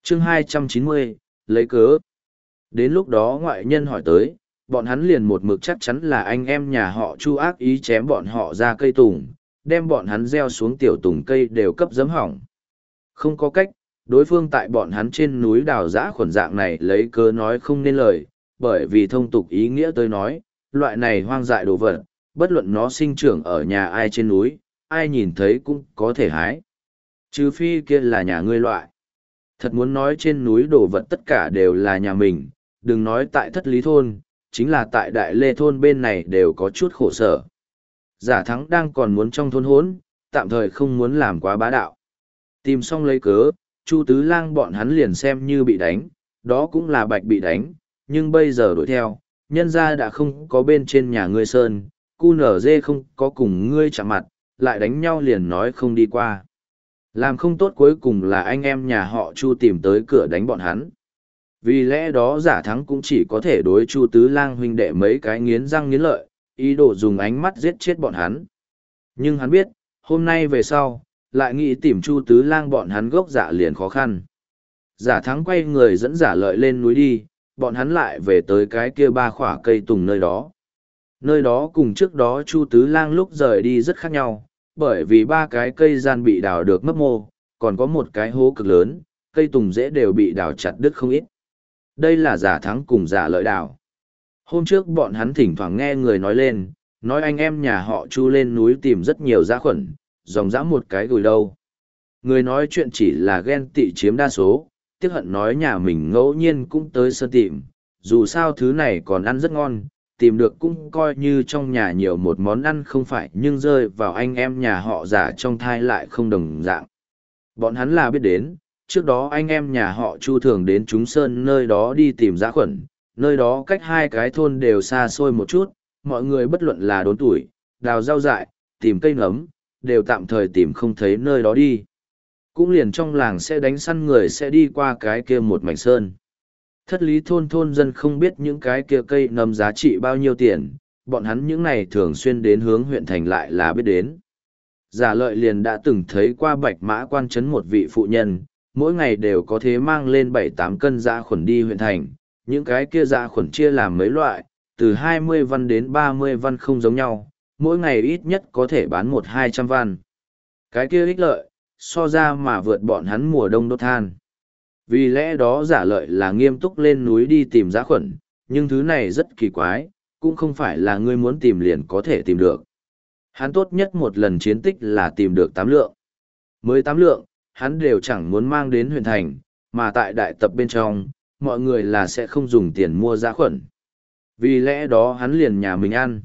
chương 290, lấy cớ. Đến lúc đó ngoại nhân hỏi tới, bọn hắn liền một mực chắc chắn là anh em nhà họ Chu ác ý chém bọn họ ra cây tùng, đem bọn hắn gieo xuống tiểu tùng cây đều cấp giấm hỏng. Không có cách, đối phương tại bọn hắn trên núi đào giã khuẩn dạng này lấy cớ nói không nên lời, bởi vì thông tục ý nghĩa tới nói, loại này hoang dại đồ vật, bất luận nó sinh trưởng ở nhà ai trên núi, ai nhìn thấy cũng có thể hái. Trừ phi kia là nhà ngươi loại. Thật muốn nói trên núi đồ vật tất cả đều là nhà mình, đừng nói tại Thất Lý Thôn, chính là tại Đại Lê Thôn bên này đều có chút khổ sở. Giả Thắng đang còn muốn trong thôn hốn, tạm thời không muốn làm quá bá đạo. Tìm xong lấy cớ, Chu Tứ Lang bọn hắn liền xem như bị đánh, đó cũng là bạch bị đánh, nhưng bây giờ đuổi theo, nhân ra đã không có bên trên nhà ngươi sơn, cu nở dê không có cùng ngươi chạm mặt, lại đánh nhau liền nói không đi qua. Làm không tốt cuối cùng là anh em nhà họ Chu tìm tới cửa đánh bọn hắn. Vì lẽ đó Giả Thắng cũng chỉ có thể đối Chu Tứ Lang huynh đệ mấy cái nghiến răng nghiến lợi, ý đồ dùng ánh mắt giết chết bọn hắn. Nhưng hắn biết, hôm nay về sau, lại nghĩ tìm Chu Tứ Lang bọn hắn gốc dạ liền khó khăn. Giả Thắng quay người dẫn Giả Lợi lên núi đi, bọn hắn lại về tới cái kia ba khỏa cây tùng nơi đó. Nơi đó cùng trước đó Chu Tứ Lang lúc rời đi rất khác nhau, bởi vì ba cái cây gian bị đào được mấp mô, còn có một cái hố cực lớn, cây tùng rễ đều bị đào chặt đứt không ít. Đây là Giả Thắng cùng Giả Lợi đào. Hôm trước bọn hắn thỉnh thoảng nghe người nói lên, nói anh em nhà họ Chu lên núi tìm rất nhiều dã khuẩn, dòng dã một cái gùi đâu. Người nói chuyện chỉ là ghen tị chiếm đa số, tiếc hận nói nhà mình ngẫu nhiên cũng tới sơn tìm, dù sao thứ này còn ăn rất ngon, tìm được cũng coi như trong nhà nhiều một món ăn không phải nhưng rơi vào anh em nhà họ Giả trong thai lại không đồng dạng. Bọn hắn là biết đến, trước đó anh em nhà họ Chu thường đến Trúng Sơn nơi đó đi tìm dã khuẩn, nơi đó cách hai cái thôn đều xa xôi một chút, mọi người bất luận là đốn tuổi, đào rau dại, tìm cây nấm, đều tạm thời tìm không thấy nơi đó đi. Cũng liền trong làng sẽ đánh săn người sẽ đi qua cái kia một mảnh sơn. Thất Lý Thôn thôn dân không biết những cái kia cây nấm giá trị bao nhiêu tiền, bọn hắn những này thường xuyên đến hướng huyện thành lại là biết đến. Giả Lợi liền đã từng thấy qua Bạch Mã quan trấn một vị phụ nhân, mỗi ngày đều có thế mang lên 7-8 cân dã khuẩn đi huyện thành, những cái kia dã khuẩn chia làm mấy loại, từ 20 văn đến 30 văn không giống nhau, mỗi ngày ít nhất có thể bán 100-200 văn. Cái kia ích lợi, so ra mà vượt bọn hắn mùa đông đốt than. Vì lẽ đó Giả Lợi là nghiêm túc lên núi đi tìm dã khuẩn, nhưng thứ này rất kỳ quái, cũng không phải là ngươi muốn tìm liền có thể tìm được. Hắn tốt nhất một lần chiến tích là tìm được 8 lượng. Mới 8 lượng, hắn đều chẳng muốn mang đến huyện thành, mà tại đại tập bên trong, mọi người là sẽ không dùng tiền mua dã khuẩn. Vì lẽ đó hắn liền nhà mình ăn.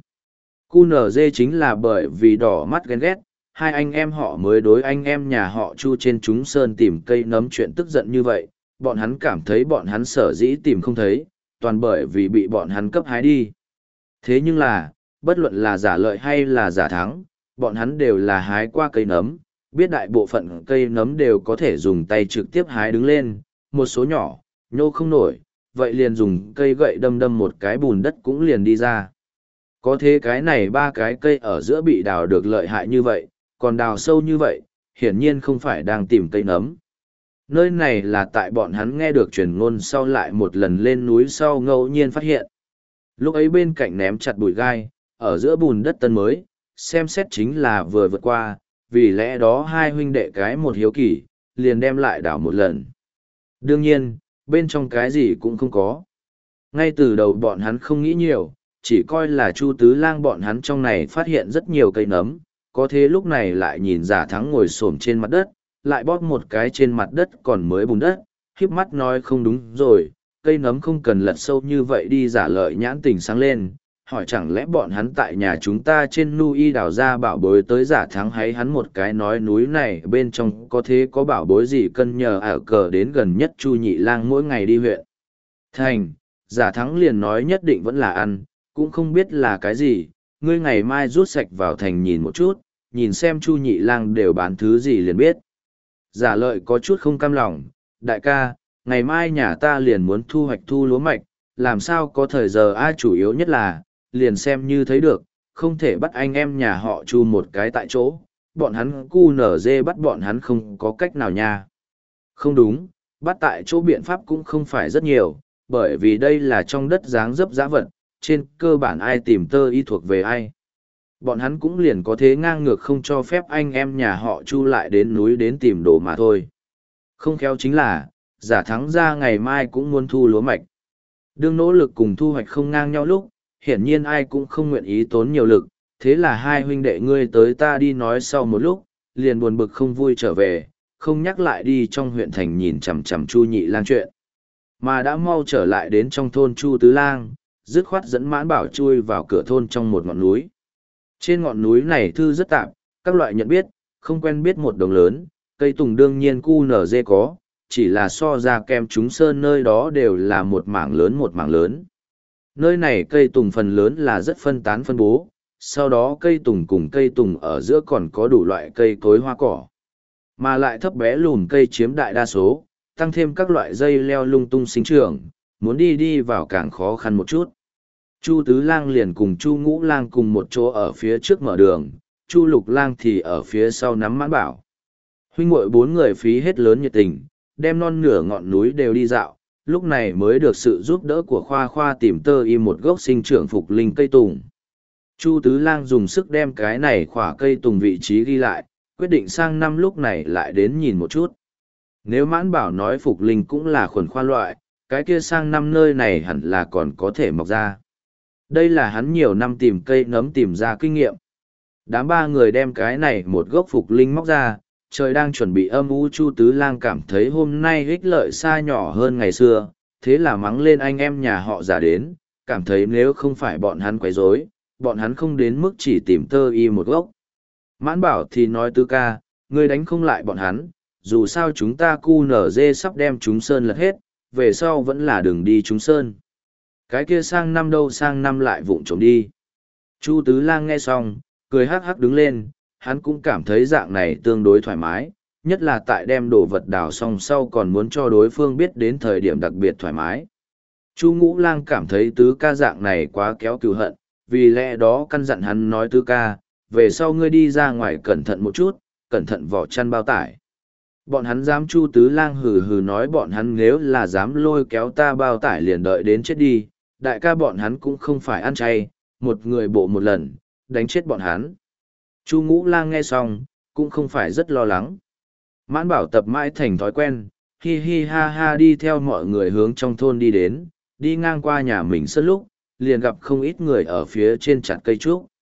QNZ chính là bởi vì đỏ mắt ghen ghét, hai anh em họ mới đối anh em nhà họ Chu trên Trúng Sơn tìm cây nấm chuyện tức giận như vậy, bọn hắn cảm thấy bọn hắn sở dĩ tìm không thấy, toàn bởi vì bị bọn hắn cấp hái đi. Thế nhưng là, bất luận là Giả Lợi hay là Giả Thắng, bọn hắn đều là hái qua cây nấm, biết đại bộ phận cây nấm đều có thể dùng tay trực tiếp hái đứng lên, một số nhỏ, nhô không nổi, vậy liền dùng cây gậy đâm đâm một cái bùn đất cũng liền đi ra. Có thế cái này ba cái cây ở giữa bị đào được lợi hại như vậy, còn đào sâu như vậy, hiển nhiên không phải đang tìm cây nấm. Nơi này là tại bọn hắn nghe được truyền ngôn sau lại một lần lên núi sau ngẫu nhiên phát hiện. Lúc ấy bên cạnh ném chặt bụi gai, ở giữa bùn đất tân mới, xem xét chính là vừa vượt qua, vì lẽ đó hai huynh đệ cái một hiếu kỳ, liền đem lại đảo một lần. Đương nhiên, bên trong cái gì cũng không có. Ngay từ đầu bọn hắn không nghĩ nhiều, chỉ coi là Chu Tứ Lang bọn hắn trong này phát hiện rất nhiều cây nấm, có thế lúc này lại nhìn Giả Thắng ngồi xổm trên mặt đất, lại bóp một cái trên mặt đất còn mới bùn đất, híp mắt nói không đúng rồi, cây nấm không cần lật sâu như vậy đi. Giả Lợi nhãn tình sáng lên, hỏi chẳng lẽ bọn hắn tại nhà chúng ta trên núi đào ra bảo bối tới. Giả Thắng hay hắn một cái nói núi này bên trong có thế có bảo bối gì cần nhờ ở cờ đến gần nhất Chu Nhị Lang mỗi ngày đi huyện thành. Giả Thắng liền nói nhất định vẫn là ăn, cũng không biết là cái gì, ngươi ngày mai rút sạch vào thành nhìn một chút, nhìn xem Chu Nhị Lang đều bán thứ gì liền biết. Giả Lợi có chút không cam lòng, đại ca, ngày mai nhà ta liền muốn thu hoạch thu lúa mạch, làm sao có thời giờ ai chủ yếu nhất là, liền xem như thấy được, không thể bắt anh em nhà họ Chu một cái tại chỗ, bọn hắn cu nở dê bắt bọn hắn không có cách nào nha. Không đúng, Bắt tại chỗ biện pháp cũng không phải rất nhiều, bởi vì đây là trong đất dáng dấp dã vật, trên cơ bản ai tìm tơ y thuộc về ai. Bọn hắn cũng liền có thế ngang ngược không cho phép anh em nhà họ Chu lại đến núi đến tìm đồ mà thôi. Không khéo chính là, giả thắng ra ngày mai cũng muốn thu lúa mạch. Đương nỗ lực cùng thu hoạch không ngang nhau lúc, hiển nhiên ai cũng không nguyện ý tốn nhiều lực, thế là hai huynh đệ ngươi tới ta đi nói sau một lúc, liền buồn bực không vui trở về, không nhắc lại đi trong huyện thành nhìn chằm chằm Chu Nhị Lang chuyện. Mà đã mau trở lại đến trong thôn Chu Tứ Lang, dứt khoát dẫn Mãn Bảo chui vào cửa thôn trong một ngọn núi. Trên ngọn núi này thư rất tạp, các loại nhận biết, không quen biết một đồng lớn, cây tùng đương nhiên cu nở dê có, chỉ là so ra kem chúng sơn nơi đó đều là một mảng lớn một mảng lớn. Nơi này cây tùng phần lớn là rất phân tán phân bố, sau đó cây tùng cùng cây tùng ở giữa còn có đủ loại cây cối hoa cỏ. Mà lại thấp bé lùn cây chiếm đại đa số, tăng thêm các loại dây leo lung tung sinh trưởng, muốn đi vào càng khó khăn một chút. Chu Tứ Lang liền cùng Chu Ngũ Lang cùng một chỗ ở phía trước mở đường, Chu Lục Lang thì ở phía sau nắm Mãn Bảo. Huynh muội bốn người phí hết lớn nhiệt tình, đem non nửa ngọn núi đều đi dạo, lúc này mới được sự giúp đỡ của Khoa Khoa tìm tơ y một gốc sinh trưởng phục linh cây tùng. Chu Tứ Lang dùng sức đem cái này khỏa cây tùng vị trí ghi lại, quyết định sang năm lúc này lại đến nhìn một chút. Nếu Mãn Bảo nói phục linh cũng là khuẩn khoa loại, cái kia sang năm nơi này hẳn là còn có thể mọc ra. Đây là hắn nhiều năm tìm cây nấm tìm ra kinh nghiệm. Đám ba người đem cái này một gốc phục linh móc ra, trời đang chuẩn bị âm u, Chu Tứ Lang cảm thấy hôm nay ích lợi xa nhỏ hơn ngày xưa, thế là mắng lên anh em nhà họ Giả đến, cảm thấy nếu không phải bọn hắn quấy rối, bọn hắn không đến mức chỉ tìm tơ y một gốc. Mãn Bảo thì nói Tứ ca, ngươi đánh không lại bọn hắn, dù sao chúng ta cu nở dê sắp đem chúng sơn lật hết, về sau vẫn là đường đi chúng sơn. Cái kia sang năm đâu, sang năm lại vụng trộm đi. Chu Tứ Lang nghe xong, cười hắc hắc đứng lên, hắn cũng cảm thấy dạng này tương đối thoải mái, nhất là tại đem đồ vật đào xong sau còn muốn cho đối phương biết đến thời điểm đặc biệt thoải mái. Chu Ngũ Lang cảm thấy Tứ ca dạng này quá kéo cừu hận, vì lẽ đó căn dặn hắn nói Tứ ca, về sau ngươi đi ra ngoài cẩn thận một chút, cẩn thận vỏ chăn bao tải. Bọn hắn dám, Chu Tứ Lang hừ hừ nói bọn hắn nếu là dám lôi kéo ta bao tải liền đợi đến chết đi, đại ca bọn hắn cũng không phải ăn chay, một người bộ một lần, đánh chết bọn hắn. Chu Ngũ Lang nghe xong, cũng không phải rất lo lắng. Mãn Bảo tập mãi thành thói quen, hi hi ha ha đi theo mọi người hướng trong thôn đi đến, đi ngang qua nhà mình sân lúc, liền gặp không ít người ở phía trên chặt cây trúc.